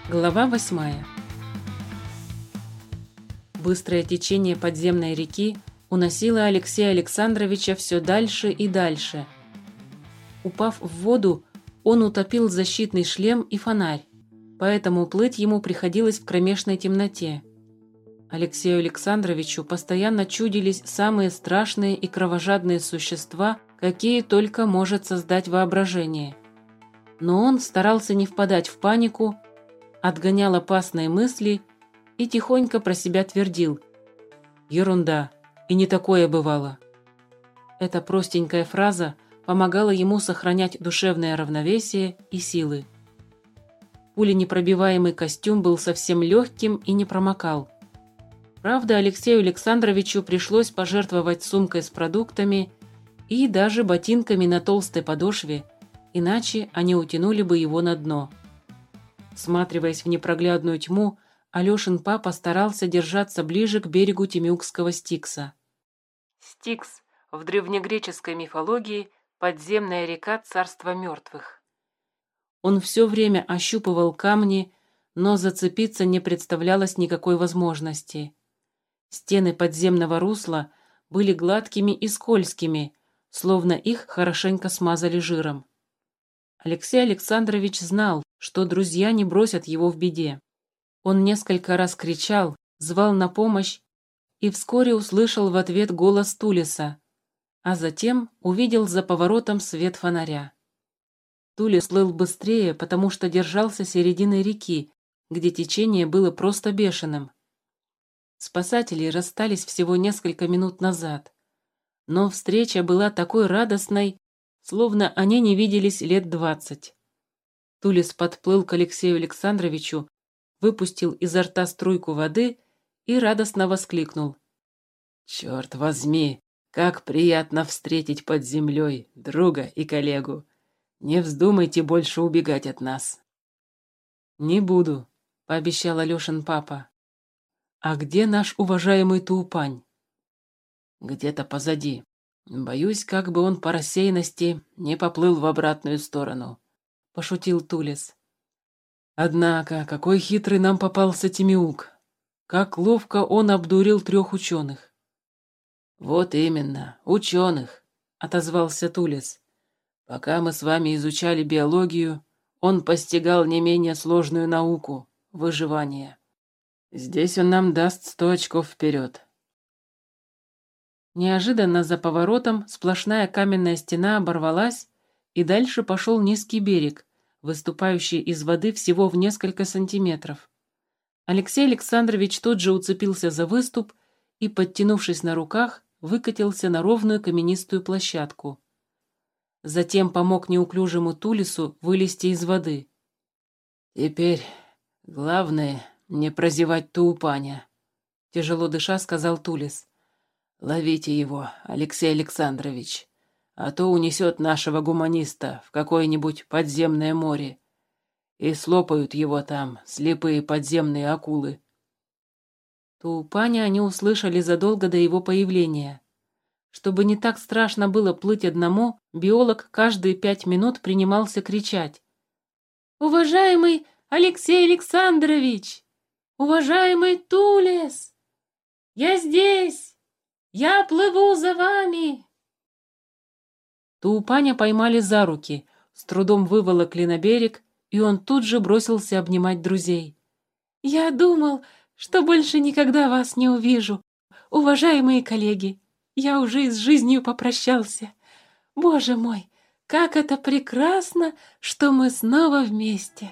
Глава 8. Быстрое течение подземной реки уносило Алексея Александровича все дальше и дальше. Упав в воду, он утопил защитный шлем и фонарь, поэтому плыть ему приходилось в кромешной темноте. Алексею Александровичу постоянно чудились самые страшные и кровожадные существа, какие только может создать воображение. Но он старался не впадать в панику, отгонял опасные мысли и тихонько про себя твердил: «Ерунда, и не такое бывало». Эта простенькая фраза помогала ему сохранять душевное равновесие и силы. Пуленепробиваемый костюм был совсем легким и не промокал. Правда, Алексею Александровичу пришлось пожертвовать сумкой с продуктами и даже ботинками на толстой подошве, иначе они утянули бы его на дно. Всматриваясь в непроглядную тьму, Алешин папа старался держаться ближе к берегу Темюкского Стикса. Стикс в древнегреческой мифологии – подземная река царства мертвых. Он все время ощупывал камни, но зацепиться не представлялось никакой возможности. Стены подземного русла были гладкими и скользкими, словно их хорошенько смазали жиром. Алексей Александрович знал, что друзья не бросят его в беде. Он несколько раз кричал, звал на помощь и вскоре услышал в ответ голос Тулеса, а затем увидел за поворотом свет фонаря. Тулес плыл быстрее, потому что держался середины реки, где течение было просто бешеным. Спасатели расстались всего несколько минут назад, но встреча была такой радостной, словно они не виделись лет 20. Тулес подплыл к Алексею Александровичу, выпустил изо рта струйку воды и радостно воскликнул: «Черт возьми, как приятно встретить под землей друга и коллегу! Не вздумайте больше убегать от нас!» «Не буду», — пообещал Алешин папа. «А где наш уважаемый Туупань?» «Где-то позади. Боюсь, как бы он по рассеянности не поплыл в обратную сторону», — пошутил Тулес. «Однако, какой хитрый нам попался Темиук! Как ловко он обдурил 3 ученых!» «Вот именно, ученых», — отозвался Тулес. «Пока мы с вами изучали биологию, он постигал не менее сложную науку — выживание. Здесь он нам даст 100 очков вперед». Неожиданно за поворотом сплошная каменная стена оборвалась, и дальше пошел низкий берег, выступающий из воды всего в несколько сантиметров. Алексей Александрович тут же уцепился за выступ и, подтянувшись на руках, выкатился на ровную каменистую площадку. Затем помог неуклюжему Тулесу вылезти из воды. «Теперь главное не прозевать Туупаня», — тяжело дыша сказал Тулес. «Ловите его, Алексей Александрович, а то унесет нашего гуманиста в какое-нибудь подземное море, и слопают его там слепые подземные акулы». Туупаня они услышали задолго до его появления. Чтобы не так страшно было плыть одному, биолог каждые 5 минут принимался кричать: «Уважаемый Алексей Александрович! Уважаемый Тулес! Я здесь! Я плыву за вами!» Туупаня поймали за руки, с трудом выволокли на берег, и он тут же бросился обнимать друзей. «Я думал, что больше никогда вас не увижу. Уважаемые коллеги, я уже и с жизнью попрощался. Боже мой, как это прекрасно, что мы снова вместе!»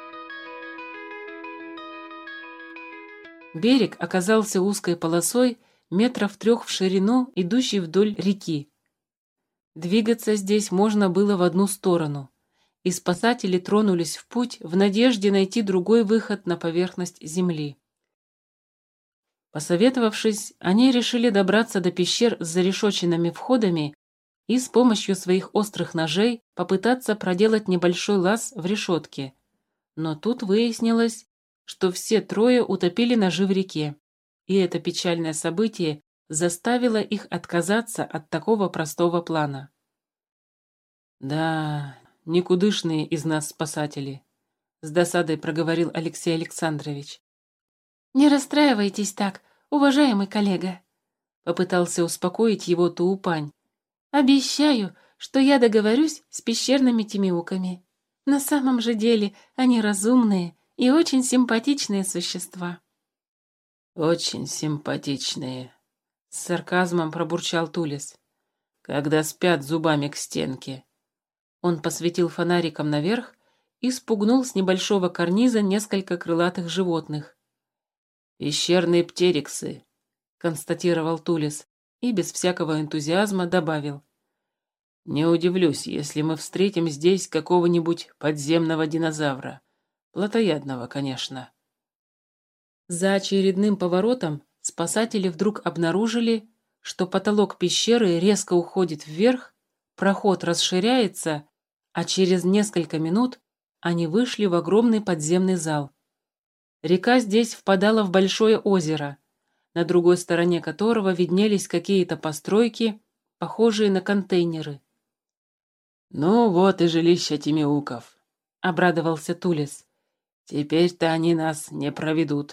Берег оказался узкой полосой, 3 метров в ширину, идущей вдоль реки. Двигаться здесь можно было в одну сторону, и спасатели тронулись в путь в надежде найти другой выход на поверхность земли. Посоветовавшись, они решили добраться до пещер с зарешоченными входами и с помощью своих острых ножей попытаться проделать небольшой лаз в решетке. Но тут выяснилось, что все 3 утопили ножи в реке, и это печальное событие заставило их отказаться от такого простого плана. «Да, никудышные из нас спасатели», с досадой проговорил Алексей Александрович. «Не расстраивайтесь так, уважаемый коллега», — попытался успокоить его Туупань. «обещаю, что я договорюсь с пещерными тимиуками. На самом же деле они разумные и очень симпатичные существа». «Очень симпатичные», — с сарказмом пробурчал Тулес. «Когда спят зубами к стенке». Он посветил фонариком наверх и спугнул с небольшого карниза несколько крылатых животных. «Пещерные птериксы», — констатировал Тулес и без всякого энтузиазма добавил. «Не удивлюсь, если мы встретим здесь какого-нибудь подземного динозавра. Плотоядного, конечно». За очередным поворотом спасатели вдруг обнаружили, что потолок пещеры резко уходит вверх, проход расширяется, а через несколько минут они вышли в огромный подземный зал. Река здесь впадала в большое озеро, на другой стороне которого виднелись какие-то постройки, похожие на контейнеры. «Ну вот и жилище тимиуков», — обрадовался Тулес. «Теперь-то они нас не проведут».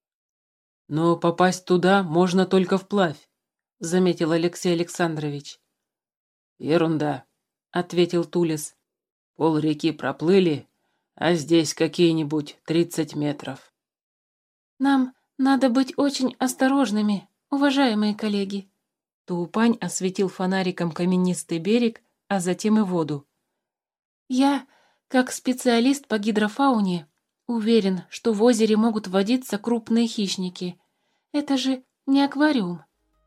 «Но попасть туда можно только вплавь», — заметил Алексей Александрович. «Ерунда», — ответил Тулес. «Пол реки проплыли, а здесь какие-нибудь 30 метров». «Нам надо быть очень осторожными, уважаемые коллеги». Туупань осветил фонариком каменистый берег, а затем и воду. «Я, как специалист по гидрофауне, уверен, что в озере могут водиться крупные хищники. Это же не аквариум».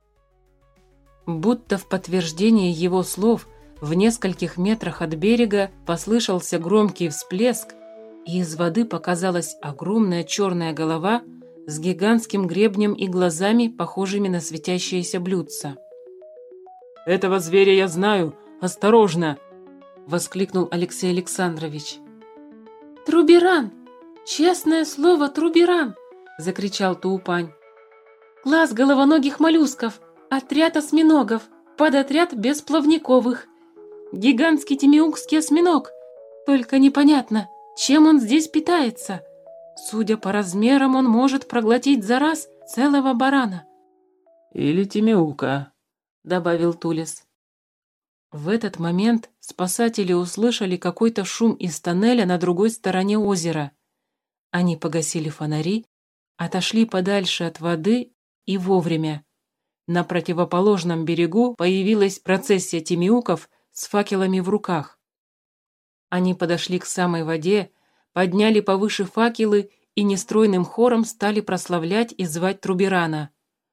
Будто в подтверждение его слов в нескольких метрах от берега послышался громкий всплеск, и из воды показалась огромная черная голова с гигантским гребнем и глазами, похожими на светящиеся блюдца. «Этого зверя я знаю! Осторожно!» — воскликнул Алексей Александрович. «Труберан! Честное слово, Труберан!» — закричал Туупань. «Класс головоногих моллюсков! Отряд осьминогов! Подотряд бесплавниковых! Гигантский тимиукский осьминог! Только непонятно, чем он здесь питается? Судя по размерам, он может проглотить за раз целого барана». «Или тимиука», — добавил Тулес. В этот момент спасатели услышали какой-то шум из тоннеля на другой стороне озера. Они погасили фонари, отошли подальше от воды и вовремя. На противоположном берегу появилась процессия тимиуков с факелами в руках. Они подошли к самой воде, подняли повыше факелы и нестройным хором стали прославлять и звать Труберана.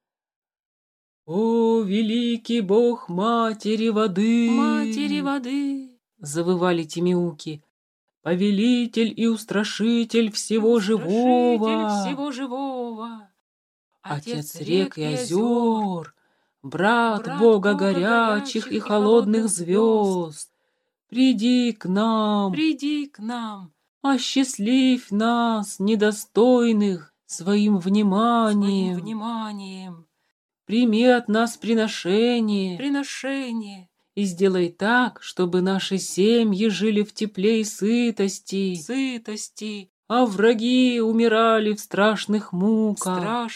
«О, великий бог матери воды! Матери воды!» — завывали тимиуки. «Повелитель и устрашитель всего живого! Всего живого! Отец рек и озер! Брат бога горячих и холодных звезд! Приди к нам! Приди к нам! Осчастливь нас, недостойных, своим вниманием! Вниманием! Прими от нас приношение и сделай так, чтобы наши семьи жили в тепле и сытости, а враги умирали в страшных муках.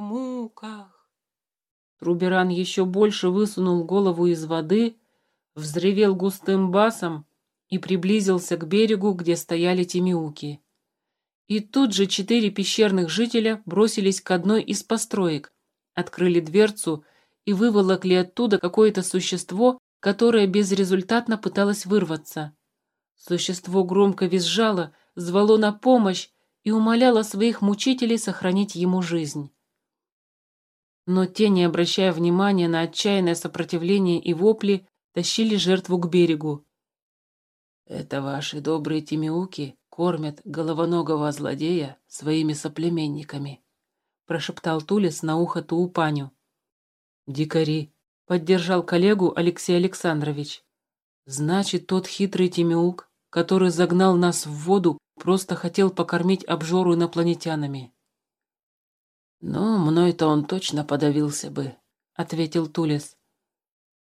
Труберан еще больше высунул голову из воды, взревел густым басом и приблизился к берегу, где стояли тимиуки. И тут же 4 пещерных жителя бросились к одной из построек, открыли дверцу и выволокли оттуда какое-то существо, которое безрезультатно пыталось вырваться. Существо громко визжало, звало на помощь и умоляло своих мучителей сохранить ему жизнь. Но те, не обращая внимания на отчаянное сопротивление и вопли, тащили жертву к берегу. «Это ваши добрые тимиуки кормят головоногого злодея своими соплеменниками», прошептал Тулес на ухо Туупаню. «Дикари», — поддержал коллегу Алексей Александрович. «Значит, тот хитрый тимиук, который загнал нас в воду, просто хотел покормить обжору инопланетянами». «Ну, мной-то он точно подавился бы», — ответил Тулес.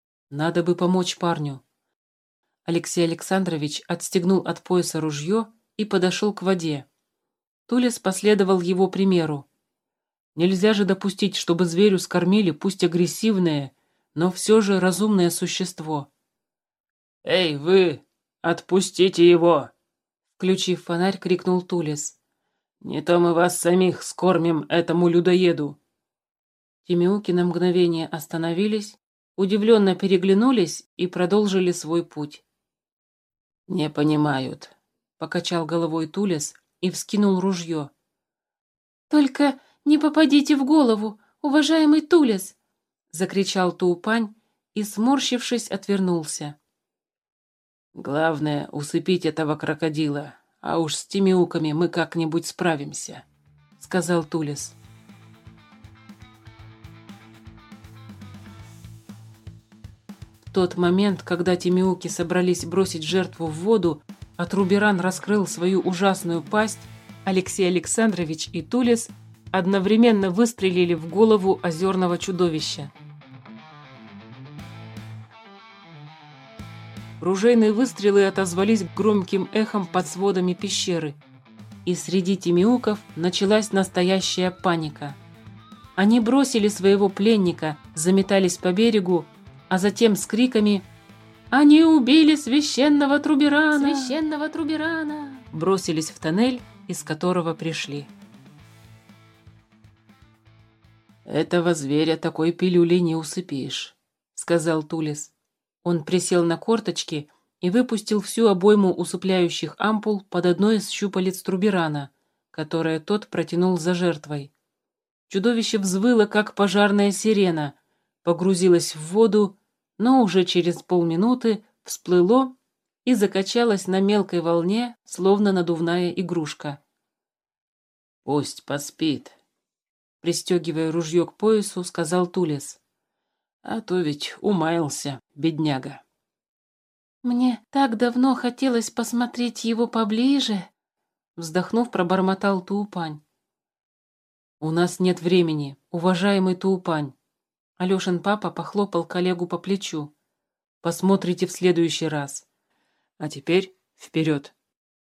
«Надо бы помочь парню». Алексей Александрович отстегнул от пояса ружье и подошел к воде. Тулес последовал его примеру. Нельзя же допустить, чтобы зверю скормили, пусть агрессивное, но все же разумное существо. «Эй, вы! Отпустите его!» Включив фонарь, крикнул Тулес. «Не то мы вас самих скормим этому людоеду!» Тимеуки на мгновение остановились, удивленно переглянулись и продолжили свой путь. «Не понимают», — покачал головой Тулес и вскинул ружье. «Только не попадите в голову, уважаемый Тулес!» — закричал Туупань и, сморщившись, отвернулся. «Главное — усыпить этого крокодила, а уж с тимеуками мы как-нибудь справимся», — сказал Тулес. В тот момент, когда тимеуки собрались бросить жертву в воду, а Труберан раскрыл свою ужасную пасть, Алексей Александрович и Тулес одновременно выстрелили в голову озерного чудовища. Ружейные выстрелы отозвались громким эхом под сводами пещеры, и среди тимеуков началась настоящая паника. Они бросили своего пленника, заметались по берегу, а затем с криками «Они убили священного Труберана! Священного Труберана!» бросились в тоннель, из которого пришли. «Этого зверя такой пилюлей не усыпишь», — сказал Тулес. Он присел на корточки и выпустил всю обойму усыпляющих ампул под одной из щупалец Труберана, которое тот протянул за жертвой. Чудовище взвыло, как пожарная сирена, погрузилось в воду, но уже через полминуты всплыло и закачалось на мелкой волне, словно надувная игрушка. «Пусть поспит», — пристегивая ружье к поясу, сказал Тулес. «А то ведь умаялся, бедняга». «Мне так давно хотелось посмотреть его поближе», — вздохнув, пробормотал Туупань. «У нас нет времени, уважаемый Туупань». Алешин папа похлопал коллегу по плечу. «Посмотрите в следующий раз. А теперь вперед».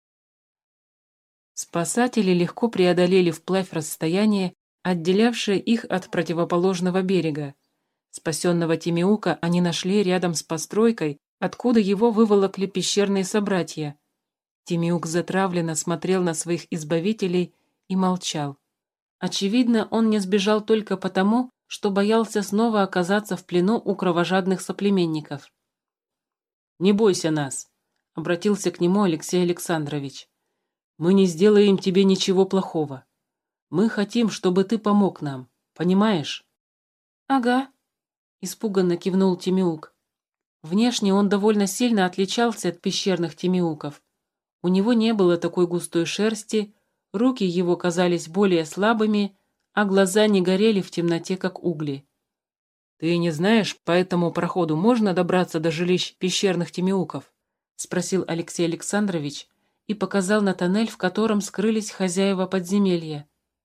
Спасатели легко преодолели вплавь расстояние, отделявшее их от противоположного берега. Спасенного Тимеука они нашли рядом с постройкой, откуда его выволокли пещерные собратья. Тимеук затравленно смотрел на своих избавителей и молчал. Очевидно, он не сбежал только потому, что боялся снова оказаться в плену у кровожадных соплеменников. «Не бойся нас», — обратился к нему Алексей Александрович. «Мы не сделаем тебе ничего плохого. Мы хотим, чтобы ты помог нам, понимаешь?» «Ага», — испуганно кивнул Тимеук. Внешне он довольно сильно отличался от пещерных тимеуков. У него не было такой густой шерсти, руки его казались более слабыми, а глаза не горели в темноте, как угли. «Ты не знаешь, по этому проходу можно добраться до жилищ пещерных тимеуков?» — спросил Алексей Александрович и показал на тоннель, в котором скрылись хозяева подземелья.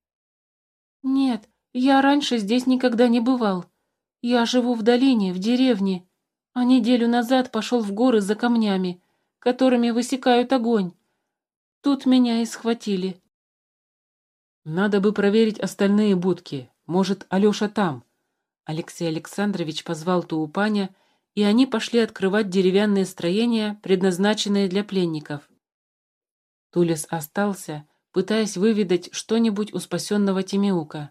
«Нет, я раньше здесь никогда не бывал. Я живу в долине, в деревне, а неделю назад пошел в горы за камнями, которыми высекают огонь. Тут меня и схватили». «Надо бы проверить остальные будки. Может, Алеша там?» Алексей Александрович позвал Туупаня, и они пошли открывать деревянные строения, предназначенные для пленников. Тулес остался, пытаясь выведать что-нибудь у спасенного Тимеука.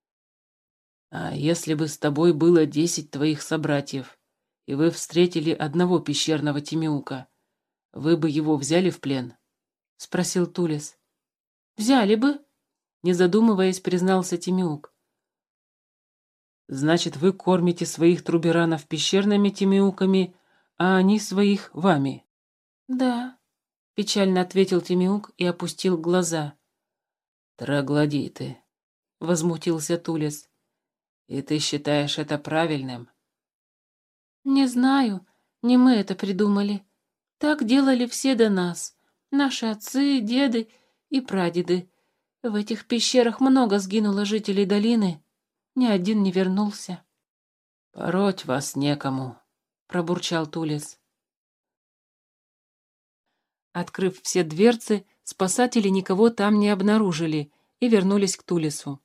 «А если бы с тобой было 10 твоих собратьев, и вы встретили одного пещерного Тимеука, вы бы его взяли в плен?» — спросил Тулес. «Взяли бы», — не задумываясь, признался Тимеук. «Значит, вы кормите своих труберанов пещерными тимеуками, а они своих вами?» «Да», — печально ответил Тимеук и опустил глаза. «Троглодиты», — возмутился Тулес. «И ты считаешь это правильным?» «Не знаю, не мы это придумали. Так делали все до нас. Наши отцы, деды и прадеды. В этих пещерах много сгинуло жителей долины. Ни один не вернулся». «Пороть вас некому», — пробурчал Тулес. Открыв все дверцы, Спасатели никого там не обнаружили и вернулись к Тулесу.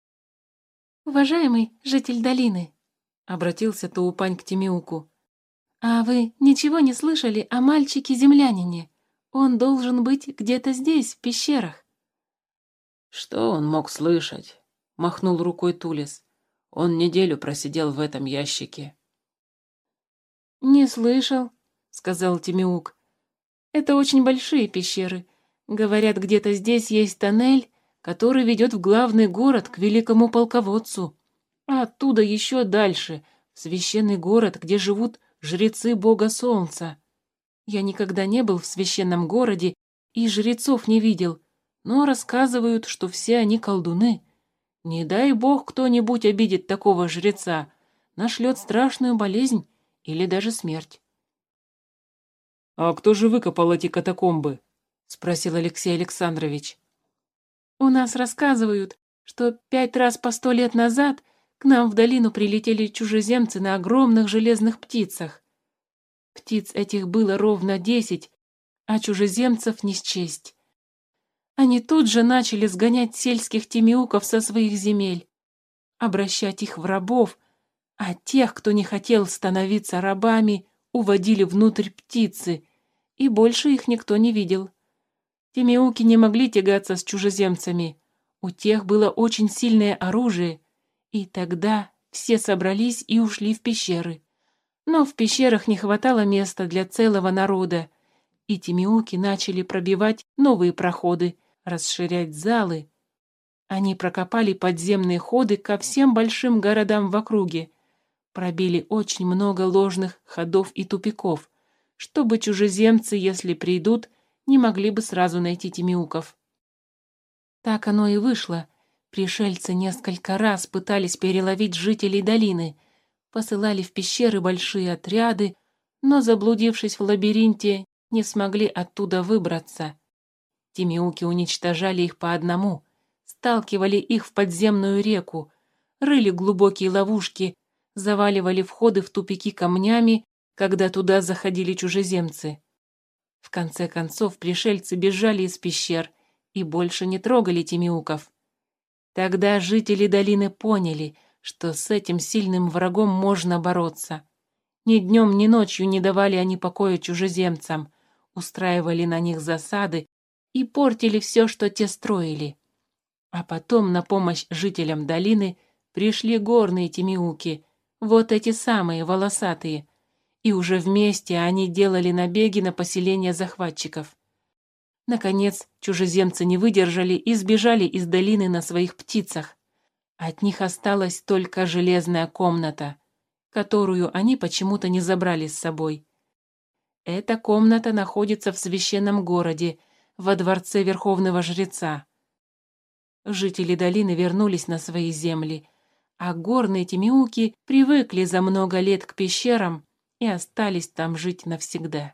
«Уважаемый житель долины», — обратился Туупань к Тимиуку, «а вы ничего не слышали о мальчике-землянине? Он должен быть где-то здесь, в пещерах». «Что он мог слышать?» — махнул рукой Тулес. «Он неделю просидел в этом ящике». «Не слышал», — сказал Тимиук. «Это очень большие пещеры. Говорят, где-то здесь есть тоннель, который ведет в главный город к великому полководцу, а оттуда еще дальше, в священный город, где живут жрецы бога солнца. Я никогда не был в священном городе и жрецов не видел, но рассказывают, что все они колдуны. Не дай бог кто-нибудь обидит такого жреца, нашлет страшную болезнь или даже смерть». «А кто же выкопал эти катакомбы?» — спросил Алексей Александрович. «У нас рассказывают, что 5 раз по 100 лет назад к нам в долину прилетели чужеземцы на огромных железных птицах. Птиц этих было ровно 10, а чужеземцев не счесть. Они тут же начали сгонять сельских тимиуков со своих земель, обращать их в рабов, а тех, кто не хотел становиться рабами, уводили внутрь птицы, и больше их никто не видел. Тимиуки не могли тягаться с чужеземцами, у тех было очень сильное оружие, и тогда все собрались и ушли в пещеры. Но в пещерах не хватало места для целого народа, и тимиуки начали пробивать новые проходы, расширять залы. Они прокопали подземные ходы ко всем большим городам в округе, пробили очень много ложных ходов и тупиков, чтобы чужеземцы, если придут, не могли бы сразу найти тимиуков. Так оно и вышло. Пришельцы несколько раз пытались переловить жителей долины, посылали в пещеры большие отряды, но, заблудившись в лабиринте, не смогли оттуда выбраться. Тимиуки уничтожали их по одному, сталкивали их в подземную реку, рыли глубокие ловушки, заваливали входы в тупики камнями, когда туда заходили чужеземцы. В конце концов пришельцы бежали из пещер и больше не трогали тимиуков. Тогда жители долины поняли, что с этим сильным врагом можно бороться. Ни днем, ни ночью не давали они покоя чужеземцам, устраивали на них засады и портили все, что те строили. А потом на помощь жителям долины пришли горные тимиуки, вот эти самые волосатые, и уже вместе они делали набеги на поселения захватчиков. Наконец, чужеземцы не выдержали и сбежали из долины на своих птицах. От них осталась только железная комната, которую они почему-то не забрали с собой. Эта комната находится в священном городе, во дворце верховного жреца. Жители долины вернулись на свои земли, а горные тимиуки привыкли за много лет к пещерам и остались там жить навсегда.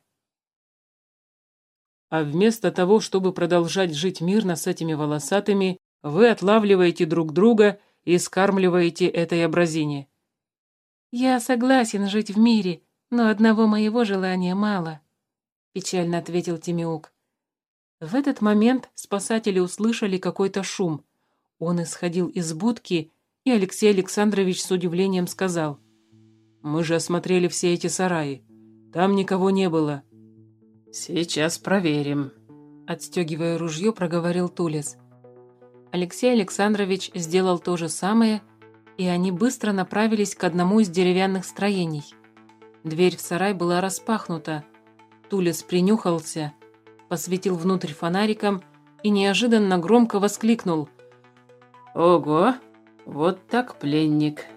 «А вместо того, чтобы продолжать жить мирно с этими волосатыми, вы отлавливаете друг друга и скармливаете этой абразине». «Я согласен жить в мире, но одного моего желания мало», — печально ответил Тимиук. В этот момент спасатели услышали какой-то шум. Он исходил из будки, и Алексей Александрович с удивлением сказал: «Мы же осмотрели все эти сараи. Там никого не было». «Сейчас проверим», — отстегивая ружье, проговорил Тулес. Алексей Александрович сделал то же самое, и они быстро направились к одному из деревянных строений. Дверь в сарай была распахнута. Тулес принюхался, посветил внутрь фонариком и неожиданно громко воскликнул: «Ого, вот так пленник!